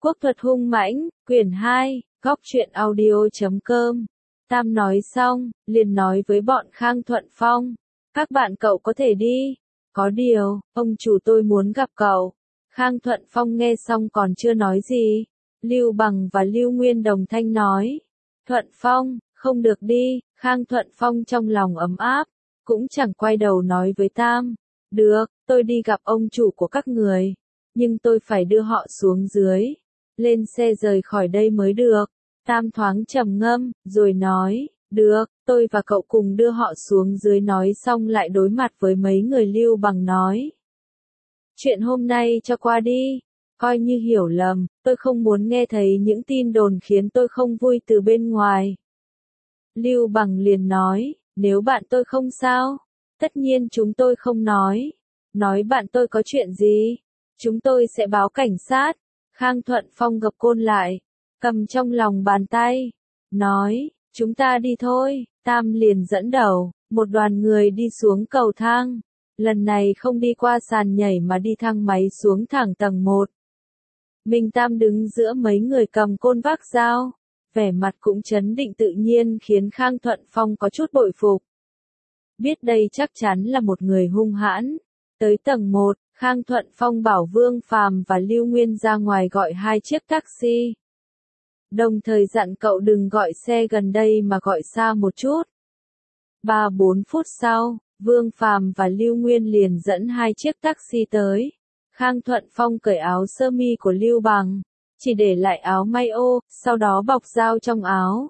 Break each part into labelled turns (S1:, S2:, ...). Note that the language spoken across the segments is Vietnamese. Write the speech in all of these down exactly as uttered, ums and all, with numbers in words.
S1: Quốc thuật hung mãnh, quyển hai, góc truyện audio chấm com. Tam nói xong, liền nói với bọn Khang Thuận Phong. Các bạn cậu có thể đi. Có điều, ông chủ tôi muốn gặp cậu. Khang Thuận Phong nghe xong còn chưa nói gì. Lưu Bằng và Lưu Nguyên đồng thanh nói. Thuận Phong, không được đi. Khang Thuận Phong trong lòng ấm áp, cũng chẳng quay đầu nói với Tam. Được, tôi đi gặp ông chủ của các người. Nhưng tôi phải đưa họ xuống dưới. Lên xe rời khỏi đây mới được. Tam thoáng trầm ngâm, rồi nói, được, tôi và cậu cùng đưa họ xuống dưới. Nói xong lại đối mặt với mấy người Lưu Bằng nói. Chuyện hôm nay cho qua đi, coi như hiểu lầm, tôi không muốn nghe thấy những tin đồn khiến tôi không vui từ bên ngoài. Lưu Bằng liền nói, nếu bạn tôi không sao, tất nhiên chúng tôi không nói. Nói bạn tôi có chuyện gì, chúng tôi sẽ báo cảnh sát. Khang Thuận Phong gập côn lại, cầm trong lòng bàn tay, nói, chúng ta đi thôi. Tam liền dẫn đầu, một đoàn người đi xuống cầu thang. Lần này không đi qua sàn nhảy mà đi thang máy xuống thẳng tầng một. Mình Tam đứng giữa mấy người cầm côn vác dao, vẻ mặt cũng trấn định tự nhiên khiến Khang Thuận Phong có chút bội phục. Biết đây chắc chắn là một người hung hãn. Tới tầng một, Khang Thuận Phong bảo Vương Phàm và Lưu Nguyên ra ngoài gọi hai chiếc taxi. Đồng thời dặn cậu đừng gọi xe gần đây mà gọi xa một chút. Ba bốn phút sau, Vương Phàm và Lưu Nguyên liền dẫn hai chiếc taxi tới. Khang Thuận Phong cởi áo sơ mi của Lưu Bằng, chỉ để lại áo may ô, sau đó bọc dao trong áo.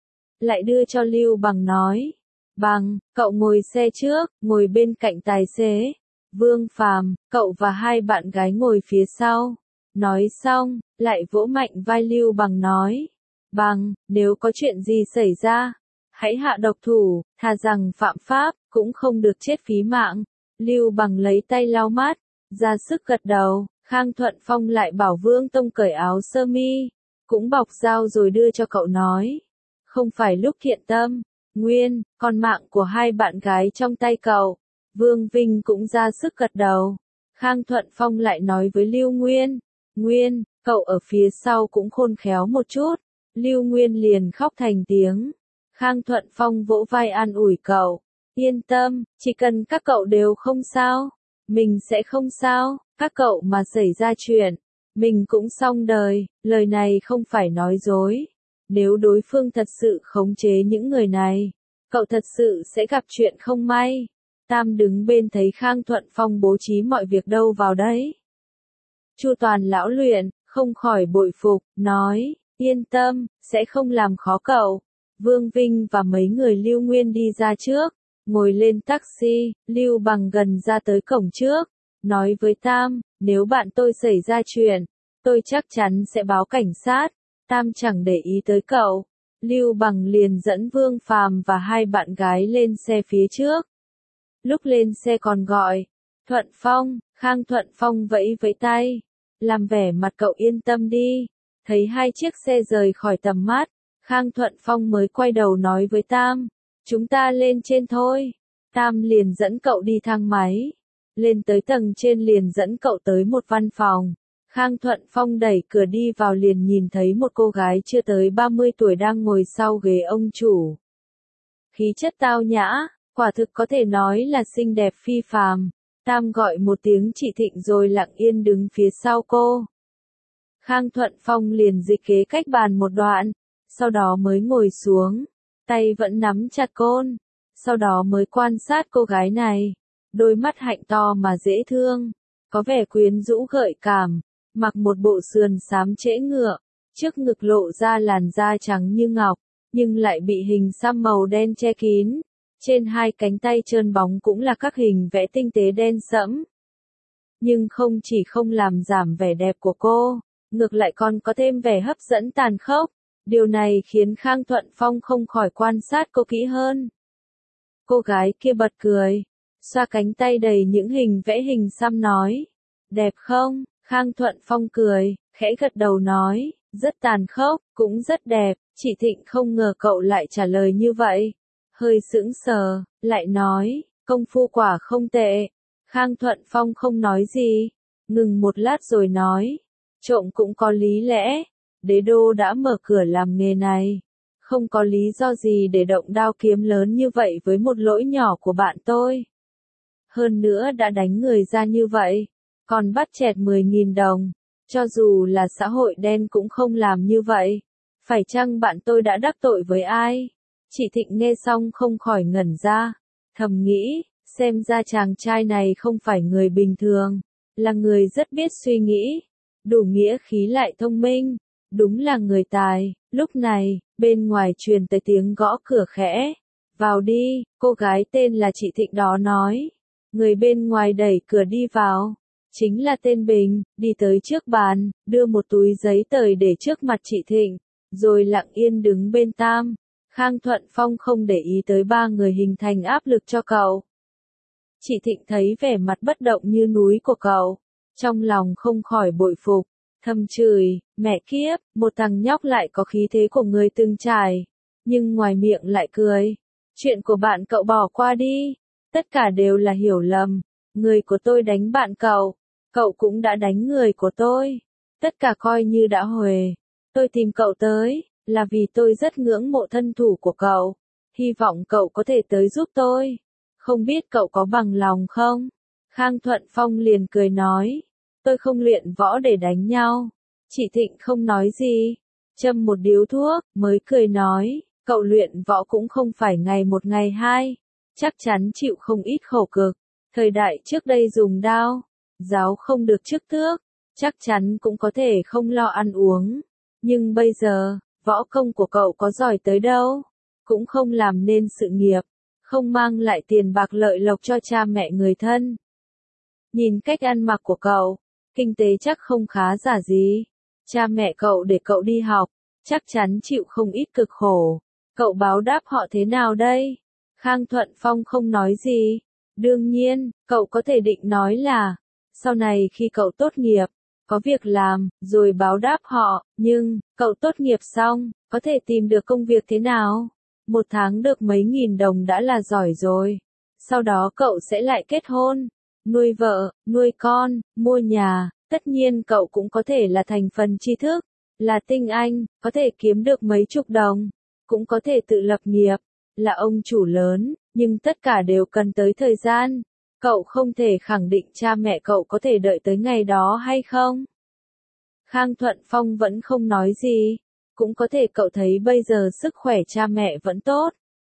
S1: Lại đưa cho Lưu Bằng nói, Bằng, cậu ngồi xe trước, ngồi bên cạnh tài xế. Vương Phàm, cậu và hai bạn gái ngồi phía sau. Nói xong, lại vỗ mạnh vai Lưu Bằng nói, Bằng, nếu có chuyện gì xảy ra, hãy hạ độc thủ, thà rằng phạm pháp, cũng không được chết phí mạng. Lưu Bằng lấy tay lau mắt, ra sức gật đầu. Khang Thuận Phong lại bảo Vương Tông cởi áo sơ mi, cũng bọc dao rồi đưa cho cậu nói, không phải lúc thiện tâm, Nguyên, còn mạng của hai bạn gái trong tay cậu. Vương Vinh cũng ra sức gật đầu. Khang Thuận Phong lại nói với Lưu Nguyên, Nguyên, cậu ở phía sau cũng khôn khéo một chút. Lưu Nguyên liền khóc thành tiếng. Khang Thuận Phong vỗ vai an ủi cậu, yên tâm, chỉ cần các cậu đều không sao, mình sẽ không sao. Các cậu mà xảy ra chuyện, mình cũng xong đời. Lời này không phải nói dối. Nếu đối phương thật sự khống chế những người này, cậu thật sự sẽ gặp chuyện không may. Tam đứng bên thấy Khang Thuận Phong bố trí mọi việc đâu vào đấy. Chu toàn lão luyện, không khỏi bội phục, nói, yên tâm, sẽ không làm khó cậu. Vương Vinh và mấy người Lưu Nguyên đi ra trước, ngồi lên taxi. Lưu Bằng gần ra tới cổng trước, nói với Tam, nếu bạn tôi xảy ra chuyện, tôi chắc chắn sẽ báo cảnh sát. Tam chẳng để ý tới cậu. Lưu Bằng liền dẫn Vương Phàm và hai bạn gái lên xe phía trước. Lúc lên xe còn gọi, Thuận Phong. Khang Thuận Phong vẫy vẫy tay, làm vẻ mặt cậu yên tâm đi. Thấy hai chiếc xe rời khỏi tầm mắt, Khang Thuận Phong mới quay đầu nói với Tam, chúng ta lên trên thôi. Tam liền dẫn cậu đi thang máy. Lên tới tầng trên liền dẫn cậu tới một văn phòng. Khang Thuận Phong đẩy cửa đi vào liền nhìn thấy một cô gái chưa tới ba mươi tuổi đang ngồi sau ghế ông chủ. Khí chất tao nhã, quả thực có thể nói là xinh đẹp phi phàm. Tam gọi một tiếng chị Thịnh rồi lặng yên đứng phía sau cô. Khang Thuận Phong liền dịch kế cách bàn một đoạn, sau đó mới ngồi xuống, tay vẫn nắm chặt côn, sau đó mới quan sát cô gái này. Đôi mắt hạnh to mà dễ thương, có vẻ quyến rũ gợi cảm, mặc một bộ sườn xám trễ ngựa, trước ngực lộ ra làn da trắng như ngọc, nhưng lại bị hình xăm màu đen che kín. Trên hai cánh tay trơn bóng cũng là các hình vẽ tinh tế đen sẫm. Nhưng không chỉ không làm giảm vẻ đẹp của cô, ngược lại còn có thêm vẻ hấp dẫn tàn khốc. Điều này khiến Khang Thuận Phong không khỏi quan sát cô kỹ hơn. Cô gái kia bật cười, xoa cánh tay đầy những hình vẽ hình xăm nói, đẹp không? Khang Thuận Phong cười, khẽ gật đầu nói, rất tàn khốc, cũng rất đẹp. Chị Thịnh không ngờ cậu lại trả lời như vậy. Hơi sững sờ, lại nói, công phu quả không tệ. Khang Thuận Phong không nói gì, ngừng một lát rồi nói, Trộm cũng có lý lẽ, đế đô đã mở cửa làm nghề này. Không có lý do gì để động đao kiếm lớn như vậy với một lỗi nhỏ của bạn tôi. Hơn nữa đã đánh người ra như vậy, còn bắt chẹt mười nghìn đồng. Cho dù là xã hội đen cũng không làm như vậy. Phải chăng bạn tôi đã đắc tội với ai? Chị Thịnh nghe xong không khỏi ngẩn ra. Thầm nghĩ, xem ra chàng trai này không phải người bình thường. Là người rất biết suy nghĩ. Đủ nghĩa khí lại thông minh. Đúng là người tài. Lúc này, bên ngoài truyền tới tiếng gõ cửa khẽ. Vào đi, cô gái tên là chị Thịnh đó nói. Người bên ngoài đẩy cửa đi vào. Chính là tên Bình, đi tới trước bàn, đưa một túi giấy tờ để trước mặt chị Thịnh, rồi lặng yên đứng bên Tam. Khang Thuận Phong không để ý tới ba người hình thành áp lực cho cậu. Chị Thịnh thấy vẻ mặt bất động như núi của cậu, trong lòng không khỏi bội phục, thầm chửi, mẹ kiếp, một thằng nhóc lại có khí thế của người từng trải, nhưng ngoài miệng lại cười. Chuyện của bạn cậu bỏ qua đi, tất cả đều là hiểu lầm, người của tôi đánh bạn cậu, cậu cũng đã đánh người của tôi, tất cả coi như đã huề. Tôi tìm cậu tới, là vì tôi rất ngưỡng mộ thân thủ của cậu, hy vọng cậu có thể tới giúp tôi, không biết cậu có bằng lòng không? Khang Thuận Phong liền cười nói, tôi không luyện võ để đánh nhau. Chị Thịnh không nói gì, châm một điếu thuốc, mới cười nói, cậu luyện võ cũng không phải ngày một ngày hai, chắc chắn chịu không ít khổ cực. Thời đại trước đây dùng đao, giáo không được chức tước, chắc chắn cũng có thể không lo ăn uống. Nhưng bây giờ, võ công của cậu có giỏi tới đâu, cũng không làm nên sự nghiệp, không mang lại tiền bạc lợi lộc cho cha mẹ người thân. Nhìn cách ăn mặc của cậu, kinh tế chắc không khá giả gì. Cha mẹ cậu để cậu đi học, chắc chắn chịu không ít cực khổ. Cậu báo đáp họ thế nào đây? Khang Thuận Phong không nói gì. Đương nhiên, cậu có thể định nói là, sau này khi cậu tốt nghiệp, có việc làm, rồi báo đáp họ, nhưng, cậu tốt nghiệp xong, có thể tìm được công việc thế nào? Một tháng được mấy nghìn đồng đã là giỏi rồi. Sau đó cậu sẽ lại kết hôn, nuôi vợ, nuôi con, mua nhà, tất nhiên cậu cũng có thể là thành phần tri thức, là tinh anh, có thể kiếm được mấy chục đồng, cũng có thể tự lập nghiệp, là ông chủ lớn, nhưng tất cả đều cần tới thời gian. Cậu không thể khẳng định cha mẹ cậu có thể đợi tới ngày đó hay không? Khang Thuận Phong vẫn không nói gì, cũng có thể cậu thấy bây giờ sức khỏe cha mẹ vẫn tốt.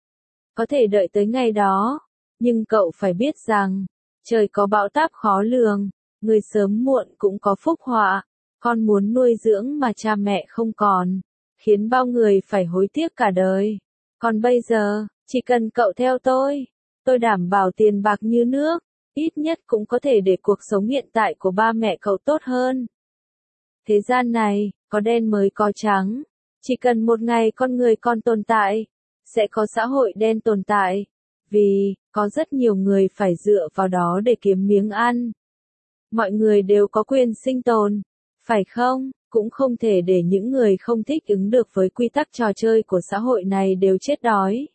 S1: Có thể đợi tới ngày đó, nhưng cậu phải biết rằng, trời có bão táp khó lường, người sớm muộn cũng có phúc họa, con muốn nuôi dưỡng mà cha mẹ không còn, khiến bao người phải hối tiếc cả đời. Còn bây giờ, chỉ cần cậu theo tôi, tôi đảm bảo tiền bạc như nước, ít nhất cũng có thể để cuộc sống hiện tại của ba mẹ cậu tốt hơn. Thế gian này, có đen mới có trắng, chỉ cần một ngày con người còn tồn tại, sẽ có xã hội đen tồn tại, vì, có rất nhiều người phải dựa vào đó để kiếm miếng ăn. Mọi người đều có quyền sinh tồn, phải không? Cũng không thể để những người không thích ứng được với quy tắc trò chơi của xã hội này đều chết đói.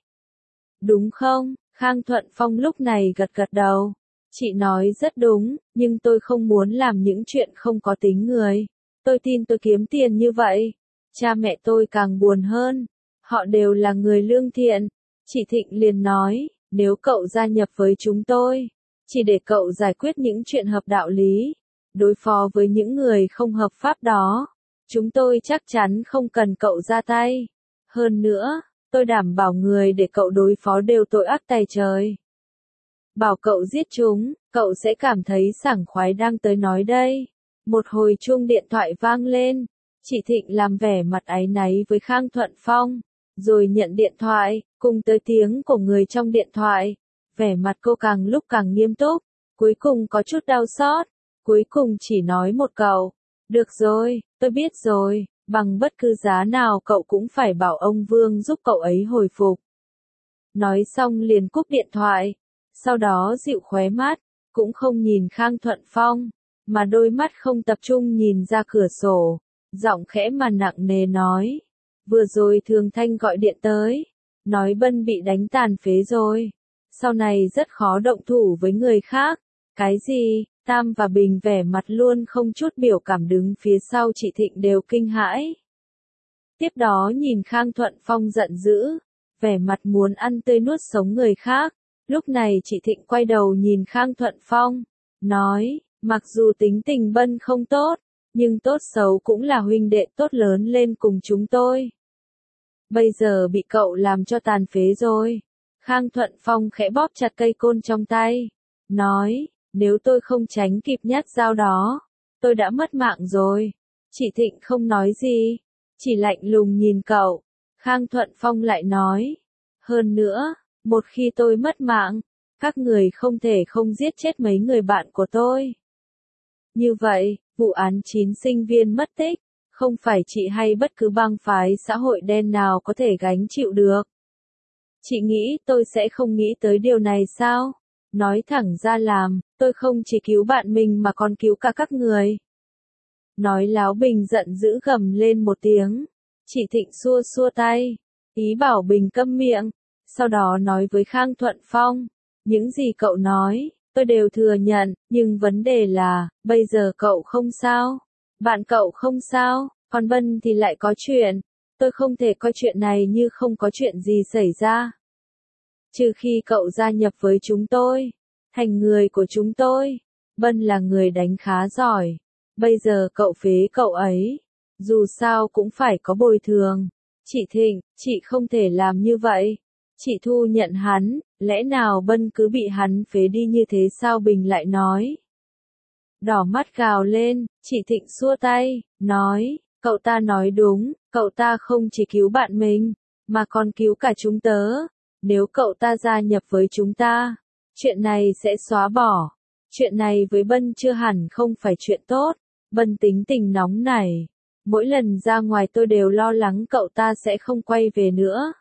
S1: Đúng không? Khang Thuận Phong lúc này gật gật đầu. Chị nói rất đúng, nhưng tôi không muốn làm những chuyện không có tính người. Tôi tin tôi kiếm tiền như vậy. Cha mẹ tôi càng buồn hơn. Họ đều là người lương thiện. Chị Thịnh liền nói, nếu cậu gia nhập với chúng tôi, chỉ để cậu giải quyết những chuyện hợp đạo lý, đối phó với những người không hợp pháp đó, chúng tôi chắc chắn không cần cậu ra tay. Hơn nữa, tôi đảm bảo người để cậu đối phó đều tội ác tày trời. Bảo cậu giết chúng, cậu sẽ cảm thấy sảng khoái đang tới nói đây. Một hồi chuông điện thoại vang lên, chị Thịnh làm vẻ mặt áy náy với Khang Thuận Phong, rồi nhận điện thoại, cùng tới tiếng của người trong điện thoại. Vẻ mặt cô càng lúc càng nghiêm túc, cuối cùng có chút đau xót, cuối cùng chỉ nói một câu, được rồi, tôi biết rồi, bằng bất cứ giá nào cậu cũng phải bảo ông Vương giúp cậu ấy hồi phục. Nói xong liền cúp điện thoại, sau đó dịu khóe mắt, cũng không nhìn Khang Thuận Phong, mà đôi mắt không tập trung nhìn ra cửa sổ, giọng khẽ mà nặng nề nói, vừa rồi Thường Thanh gọi điện tới, nói Bân bị đánh tàn phế rồi, sau này rất khó động thủ với người khác. Cái gì? Tam và Bình vẻ mặt luôn không chút biểu cảm đứng phía sau chị Thịnh đều kinh hãi. Tiếp đó nhìn Khang Thuận Phong giận dữ, vẻ mặt muốn ăn tươi nuốt sống người khác. Lúc này chị Thịnh quay đầu nhìn Khang Thuận Phong, nói, mặc dù tính tình Bân không tốt, nhưng tốt xấu cũng là huynh đệ tốt lớn lên cùng chúng tôi. Bây giờ bị cậu làm cho tàn phế rồi. Khang Thuận Phong khẽ bóp chặt cây côn trong tay, nói, nếu tôi không tránh kịp nhát dao đó, tôi đã mất mạng rồi. Chị Thịnh không nói gì, chỉ lạnh lùng nhìn cậu. Khang Thuận Phong lại nói, hơn nữa, một khi tôi mất mạng, các người không thể không giết chết mấy người bạn của tôi. Như vậy, vụ án chín sinh viên mất tích, không phải chị hay bất cứ bang phái xã hội đen nào có thể gánh chịu được. Chị nghĩ tôi sẽ không nghĩ tới điều này sao? Nói thẳng ra làm, tôi không chỉ cứu bạn mình mà còn cứu cả các người. Nói láo Bình giận dữ gầm lên một tiếng. Chị Thịnh xua xua tay, ý bảo Bình câm miệng, sau đó nói với Khang Thuận Phong, những gì cậu nói, tôi đều thừa nhận, nhưng vấn đề là, bây giờ cậu không sao, bạn cậu không sao, còn Bân thì lại có chuyện, tôi không thể coi chuyện này như không có chuyện gì xảy ra. Trừ khi cậu gia nhập với chúng tôi, thành người của chúng tôi, Bân là người đánh khá giỏi, bây giờ cậu phế cậu ấy. Dù sao cũng phải có bồi thường. Chị Thịnh, chị không thể làm như vậy. Chị thu nhận hắn, lẽ nào Bân cứ bị hắn phế đi như thế sao? Bình lại nói. Đỏ mắt gào lên, chị Thịnh xua tay, nói, cậu ta nói đúng, cậu ta không chỉ cứu bạn mình, mà còn cứu cả chúng tớ. Nếu cậu ta gia nhập với chúng ta, chuyện này sẽ xóa bỏ. Chuyện này với Bân chưa hẳn không phải chuyện tốt. Bân tính tình nóng nảy. Mỗi lần ra ngoài tôi đều lo lắng cậu ta sẽ không quay về nữa.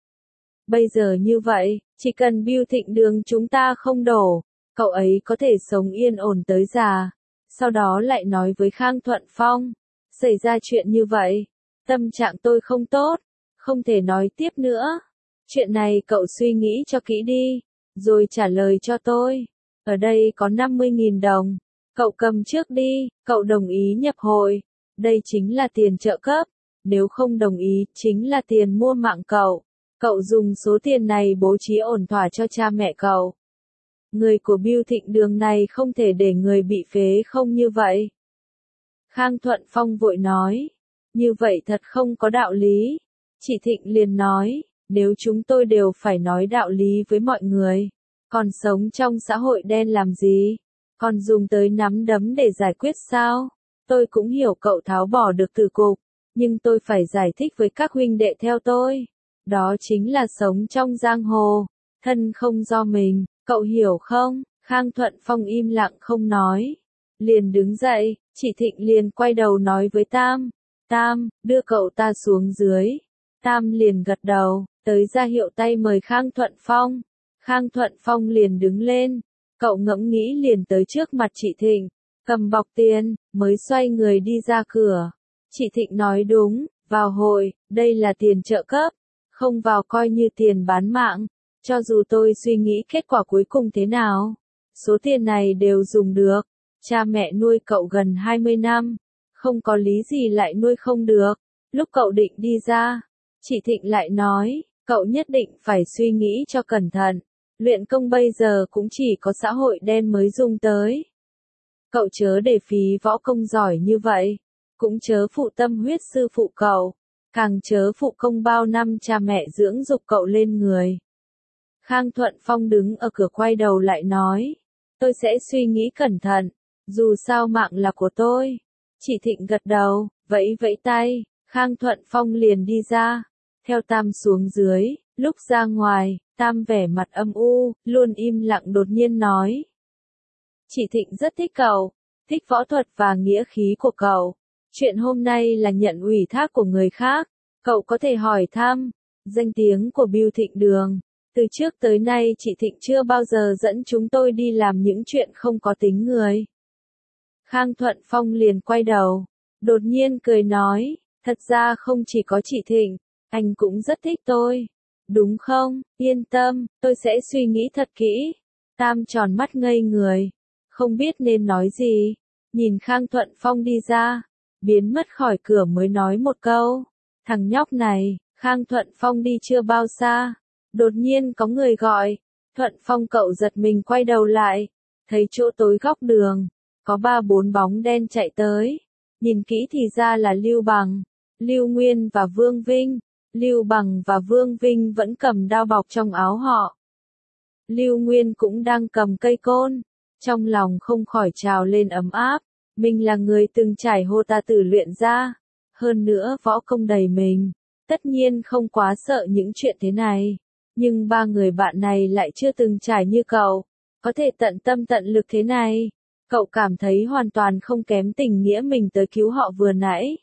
S1: Bây giờ như vậy, chỉ cần Bưu Thịnh Đường chúng ta không đổ, cậu ấy có thể sống yên ổn tới già. Sau đó lại nói với Khang Thuận Phong, xảy ra chuyện như vậy, tâm trạng tôi không tốt, không thể nói tiếp nữa. Chuyện này cậu suy nghĩ cho kỹ đi, rồi trả lời cho tôi. Ở đây có năm mươi nghìn đồng, cậu cầm trước đi, cậu đồng ý nhập hội. Đây chính là tiền trợ cấp, nếu không đồng ý, chính là tiền mua mạng cậu. Cậu dùng số tiền này bố trí ổn thỏa cho cha mẹ cậu. Người của Bưu Thịnh Đường này không thể để người bị phế không như vậy. Khang Thuận Phong vội nói, như vậy thật không có đạo lý. Chị Thịnh liền nói, nếu chúng tôi đều phải nói đạo lý với mọi người, còn sống trong xã hội đen làm gì? Còn dùng tới nắm đấm để giải quyết sao? Tôi cũng hiểu cậu tháo bỏ được từ cục, nhưng tôi phải giải thích với các huynh đệ theo tôi. Đó chính là sống trong giang hồ, thân không do mình, cậu hiểu không? Khang Thuận Phong im lặng không nói. Liền đứng dậy, chị Thịnh liền quay đầu nói với Tam. Tam, đưa cậu ta xuống dưới. Tam liền gật đầu, tới ra hiệu tay mời Khang Thuận Phong. Khang Thuận Phong liền đứng lên, cậu ngẫm nghĩ liền tới trước mặt chị Thịnh. Cầm bọc tiền, mới xoay người đi ra cửa. Chị Thịnh nói đúng, vào hội, đây là tiền trợ cấp, không vào coi như tiền bán mạng. Cho dù tôi suy nghĩ kết quả cuối cùng thế nào, số tiền này đều dùng được. Cha mẹ nuôi cậu gần hai mươi năm, không có lý gì lại nuôi không được. Lúc cậu định đi ra, chị Thịnh lại nói, cậu nhất định phải suy nghĩ cho cẩn thận. Luyện công bây giờ cũng chỉ có xã hội đen mới dùng tới. Cậu chớ để phí võ công giỏi như vậy, cũng chớ phụ tâm huyết sư phụ cậu, càng chớ phụ công bao năm cha mẹ dưỡng dục cậu lên người. Khang Thuận Phong đứng ở cửa quay đầu lại nói, tôi sẽ suy nghĩ cẩn thận, dù sao mạng là của tôi. Chị Thịnh gật đầu, vẫy vẫy tay, Khang Thuận Phong liền đi ra, theo Tam xuống dưới, lúc ra ngoài, Tam vẻ mặt âm u, luôn im lặng đột nhiên nói. Chị Thịnh rất thích cậu, thích võ thuật và nghĩa khí của cậu. Chuyện hôm nay là nhận ủy thác của người khác, cậu có thể hỏi thăm, danh tiếng của Bưu Thịnh Đường. Từ trước tới nay chị Thịnh chưa bao giờ dẫn chúng tôi đi làm những chuyện không có tính người. Khang Thuận Phong liền quay đầu, đột nhiên cười nói, thật ra không chỉ có chị Thịnh, anh cũng rất thích tôi. Đúng không? Yên tâm, tôi sẽ suy nghĩ thật kỹ. Tam tròn mắt ngây người. không biết nên nói gì. Nhìn Khang Thuận Phong đi ra, biến mất khỏi cửa mới nói một câu. Thằng nhóc này, Khang Thuận Phong đi chưa bao xa. Đột nhiên có người gọi. Thuận Phong cậu giật mình quay đầu lại. Thấy chỗ tối góc đường, có ba bốn bóng đen chạy tới. Nhìn kỹ thì ra là Lưu Bằng, Lưu Nguyên và Vương Vinh. Lưu Bằng và Vương Vinh vẫn cầm đao bọc trong áo họ. Lưu Nguyên cũng đang cầm cây côn. Trong lòng không khỏi trào lên ấm áp. Mình là người từng trải hô ta tử luyện ra. Hơn nữa võ công đầy mình. Tất nhiên không quá sợ những chuyện thế này. Nhưng ba người bạn này lại chưa từng trải như cậu. Có thể tận tâm tận lực thế này. Cậu cảm thấy hoàn toàn không kém tình nghĩa mình tới cứu họ vừa nãy.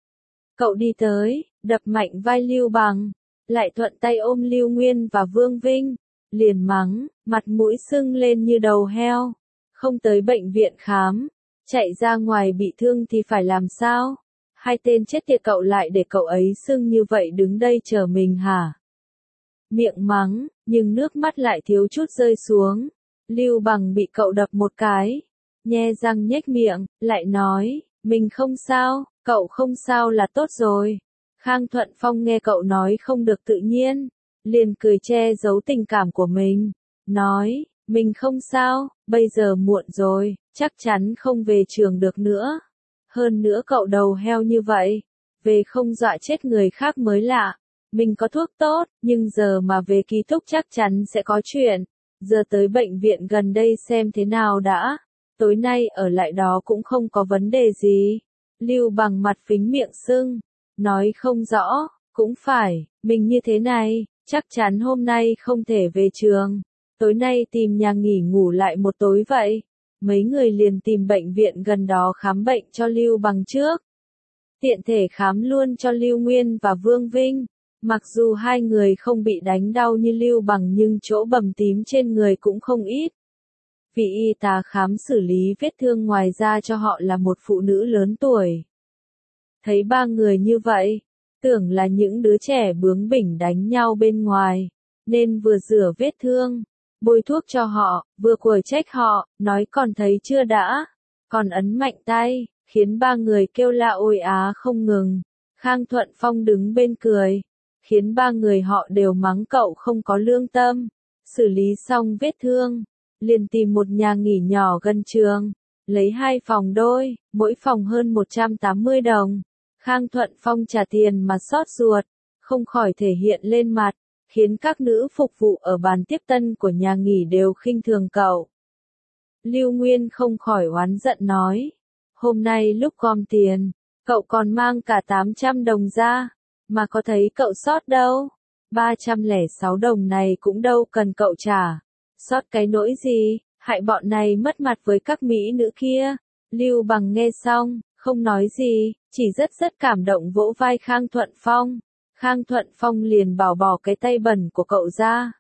S1: Cậu đi tới, đập mạnh vai Lưu Bằng. Lại thuận tay ôm Lưu Nguyên và Vương Vinh. Liền mắng, mặt mũi sưng lên như đầu heo. Không tới bệnh viện khám. Chạy ra ngoài bị thương thì phải làm sao? Hai tên chết tiệt cậu lại để cậu ấy sưng như vậy đứng đây chờ mình hả? Miệng mắng, nhưng nước mắt lại thiếu chút rơi xuống. Lưu Bằng bị cậu đập một cái. Nhe răng nhếch miệng, lại nói, mình không sao, cậu không sao là tốt rồi. Khang Thuận Phong nghe cậu nói không được tự nhiên. Liền cười che giấu tình cảm của mình. Nói, mình không sao, bây giờ muộn rồi, chắc chắn không về trường được nữa. Hơn nữa cậu đầu heo như vậy, về không dọa chết người khác mới lạ. Mình có thuốc tốt, nhưng giờ mà về ký túc chắc chắn sẽ có chuyện. Giờ tới bệnh viện gần đây xem thế nào đã. Tối nay ở lại đó cũng không có vấn đề gì. Lưu Bằng mặt phính miệng sưng. Nói không rõ, cũng phải, mình như thế này, chắc chắn hôm nay không thể về trường. Tối nay tìm nhà nghỉ ngủ lại một tối vậy. Mấy người liền tìm bệnh viện gần đó khám bệnh cho Lưu Bằng trước. Tiện thể khám luôn cho Lưu Nguyên và Vương Vinh. Mặc dù hai người không bị đánh đau như Lưu Bằng nhưng chỗ bầm tím trên người cũng không ít. Vị y tá khám xử lý vết thương ngoài ra cho họ là một phụ nữ lớn tuổi. Thấy ba người như vậy, tưởng là những đứa trẻ bướng bỉnh đánh nhau bên ngoài, nên vừa rửa vết thương, bôi thuốc cho họ, vừa quở trách họ, nói còn thấy chưa đã, còn ấn mạnh tay, khiến ba người kêu la ôi á không ngừng. Khang Thuận Phong đứng bên cười, khiến ba người họ đều mắng cậu không có lương tâm. Xử lý xong vết thương, liền tìm một nhà nghỉ nhỏ gần trường, lấy hai phòng đôi, mỗi phòng hơn một trăm tám mươi đồng. Khang Thuận Phong trả tiền mà xót ruột, không khỏi thể hiện lên mặt, khiến các nữ phục vụ ở bàn tiếp tân của nhà nghỉ đều khinh thường cậu. Lưu Nguyên không khỏi oán giận nói, hôm nay lúc gom tiền, cậu còn mang cả tám trăm đồng ra, mà có thấy cậu sót đâu, ba trăm lẻ sáu đồng này cũng đâu cần cậu trả, sót cái nỗi gì, hại bọn này mất mặt với các mỹ nữ kia. Lưu Bằng nghe xong, không nói gì, chỉ rất rất cảm động vỗ vai Khang Thuận Phong. Khang Thuận Phong liền bảo bỏ cái tay bẩn của cậu ra.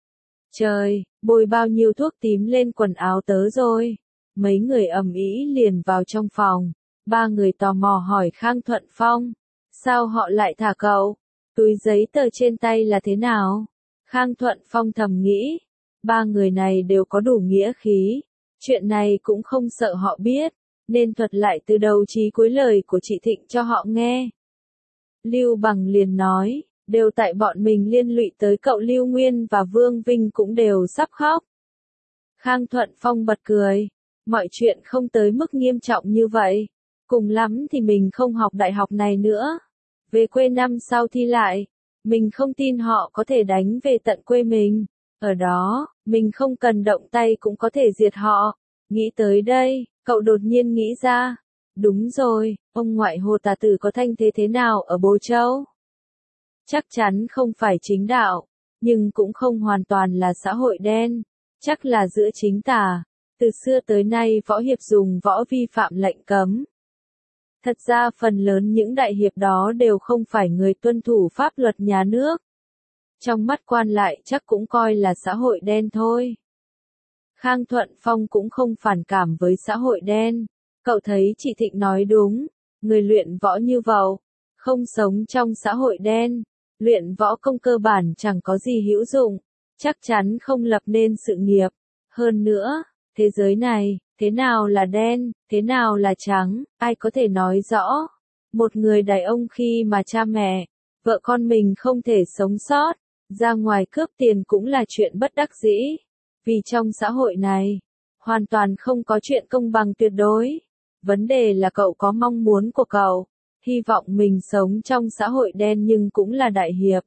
S1: Trời, bôi bao nhiêu thuốc tím lên quần áo tớ rồi. Mấy người ầm ĩ liền vào trong phòng. Ba người tò mò hỏi Khang Thuận Phong. Sao họ lại thả cậu? Túi giấy tờ trên tay là thế nào? Khang Thuận Phong thầm nghĩ. Ba người này đều có đủ nghĩa khí. Chuyện này cũng không sợ họ biết. Nên thuật lại từ đầu chí cuối lời của chị Thịnh cho họ nghe. Lưu Bằng liền nói, đều tại bọn mình liên lụy tới cậu Lưu Nguyên và Vương Vinh cũng đều sắp khóc. Khang Thuận Phong bật cười, mọi chuyện không tới mức nghiêm trọng như vậy, cùng lắm thì mình không học đại học này nữa, về quê năm sau thi lại, mình không tin họ có thể đánh về tận quê mình, ở đó, mình không cần động tay cũng có thể diệt họ. Nghĩ tới đây, cậu đột nhiên nghĩ ra, đúng rồi, ông ngoại Hồ Tà Tử có thanh thế thế nào ở Bồ Châu? Chắc chắn không phải chính đạo, nhưng cũng không hoàn toàn là xã hội đen, chắc là giữa chính tà. Từ xưa tới nay võ hiệp dùng võ vi phạm lệnh cấm. Thật ra phần lớn những đại hiệp đó đều không phải người tuân thủ pháp luật nhà nước. Trong mắt quan lại chắc cũng coi là xã hội đen thôi. Khang Thuận Phong cũng không phản cảm với xã hội đen. Cậu thấy chị Thịnh nói đúng, người luyện võ như vậu, không sống trong xã hội đen, luyện võ công cơ bản chẳng có gì hữu dụng, chắc chắn không lập nên sự nghiệp. Hơn nữa, thế giới này, Thế nào là đen, thế nào là trắng, ai có thể nói rõ? Một người đàn ông khi mà cha mẹ, vợ con mình không thể sống sót, ra ngoài cướp tiền cũng là chuyện bất đắc dĩ. Vì trong xã hội này, hoàn toàn không có chuyện công bằng tuyệt đối. Vấn đề là cậu có mong muốn của cậu, hy vọng mình sống trong xã hội đen nhưng cũng là đại hiệp.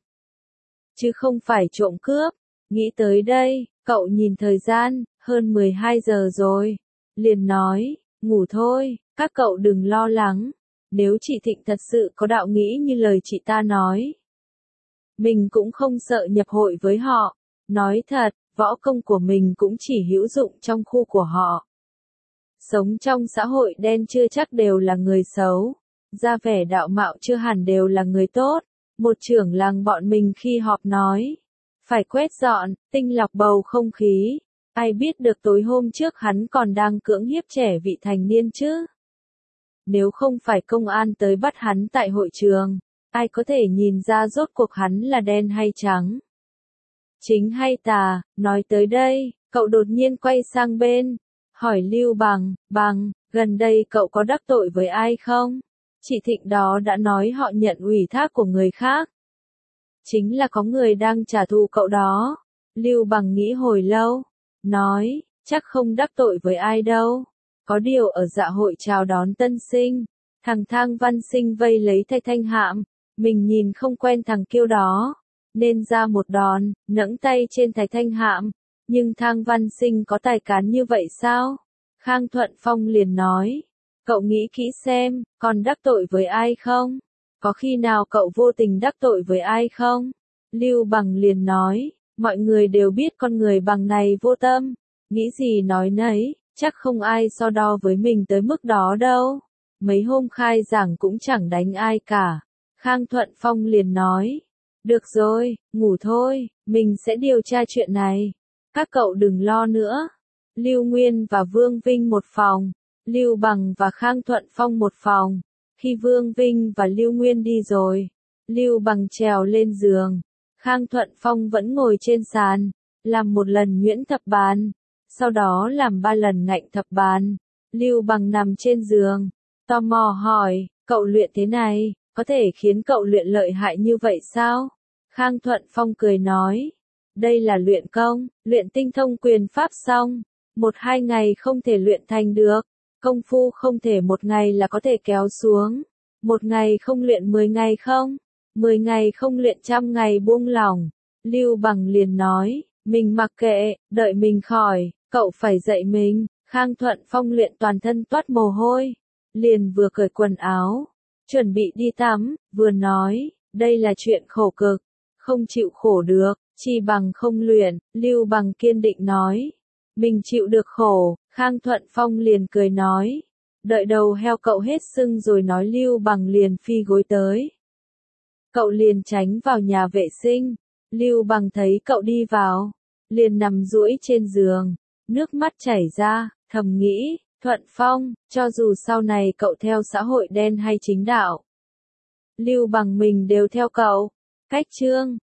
S1: Chứ không phải trộm cướp. Nghĩ tới đây, cậu nhìn thời gian, hơn mười hai giờ rồi. Liền nói, ngủ thôi, các cậu đừng lo lắng. Nếu chị Thịnh thật sự có đạo nghĩ như lời chị ta nói, mình cũng không sợ nhập hội với họ. Nói thật, võ công của mình cũng chỉ hữu dụng trong khu của họ. Sống trong xã hội đen chưa chắc đều là người xấu, ra vẻ đạo mạo chưa hẳn đều là người tốt. Một trưởng làng bọn mình khi họp nói, phải quét dọn, tinh lọc bầu không khí. Ai biết được tối hôm trước hắn còn đang cưỡng hiếp trẻ vị thành niên chứ? Nếu không phải công an tới bắt hắn tại hội trường, ai có thể nhìn ra rốt cuộc hắn là đen hay trắng? Chính hay tà? Nói tới đây, cậu đột nhiên quay sang bên, hỏi Lưu Bằng, Bằng, gần đây cậu có đắc tội với ai không? Chị Thịnh đó đã nói họ nhận ủy thác của người khác. Chính là có người đang trả thù cậu đó. Lưu Bằng nghĩ hồi lâu, nói, chắc không đắc tội với ai đâu. Có điều ở dạ hội chào đón tân sinh, thằng Thang Văn Sinh vây lấy Thay Thanh Hạm, mình nhìn không quen thằng kiêu đó, nên ra một đòn, nẫng tay trên Thay Thanh Hạm. Nhưng Thang Văn Sinh có tài cán như vậy sao? Khang Thuận Phong liền nói, cậu nghĩ kỹ xem, còn đắc tội với ai không? Có khi nào cậu vô tình đắc tội với ai không? Lưu Bằng liền nói, mọi người đều biết con người Bằng này vô tâm, nghĩ gì nói nấy, chắc không ai so đo với mình tới mức đó đâu. Mấy hôm khai giảng cũng chẳng đánh ai cả. Khang Thuận Phong liền nói, được rồi, ngủ thôi, mình sẽ điều tra chuyện này. Các cậu đừng lo nữa. Lưu Nguyên và Vương Vinh một phòng, Lưu Bằng và Khang Thuận Phong một phòng. Khi Vương Vinh và Lưu Nguyên đi rồi, Lưu Bằng trèo lên giường, Khang Thuận Phong vẫn ngồi trên sàn, làm một lần nhuyễn thập bàn, sau đó làm ba lần ngạnh thập bàn. Lưu Bằng nằm trên giường, tò mò hỏi, cậu luyện thế này, có thể khiến cậu luyện lợi hại như vậy sao? Khang Thuận Phong cười nói, đây là luyện công, luyện tinh thông quyền pháp xong, một hai ngày không thể luyện thành được. Công phu không thể một ngày là có thể kéo xuống. Một ngày không luyện mười ngày không? Mười ngày không luyện trăm ngày buông lỏng. Lưu Bằng liền nói, mình mặc kệ, đợi mình khỏi, cậu phải dạy mình. Khang Thuận Phong luyện toàn thân toát mồ hôi. Liền vừa cởi quần áo, chuẩn bị đi tắm, vừa nói, đây là chuyện khổ cực, không chịu khổ được, chi bằng không luyện. Lưu Bằng kiên định nói, mình chịu được khổ. Khang Thuận Phong liền cười nói, đợi đầu heo cậu hết sưng rồi nói. Lưu Bằng liền phi gối tới. Cậu liền tránh vào nhà vệ sinh. Lưu Bằng thấy cậu đi vào, liền nằm duỗi trên giường, nước mắt chảy ra, thầm nghĩ, Thuận Phong, cho dù sau này cậu theo xã hội đen hay chính đạo, Lưu Bằng mình đều theo cậu. Cách chương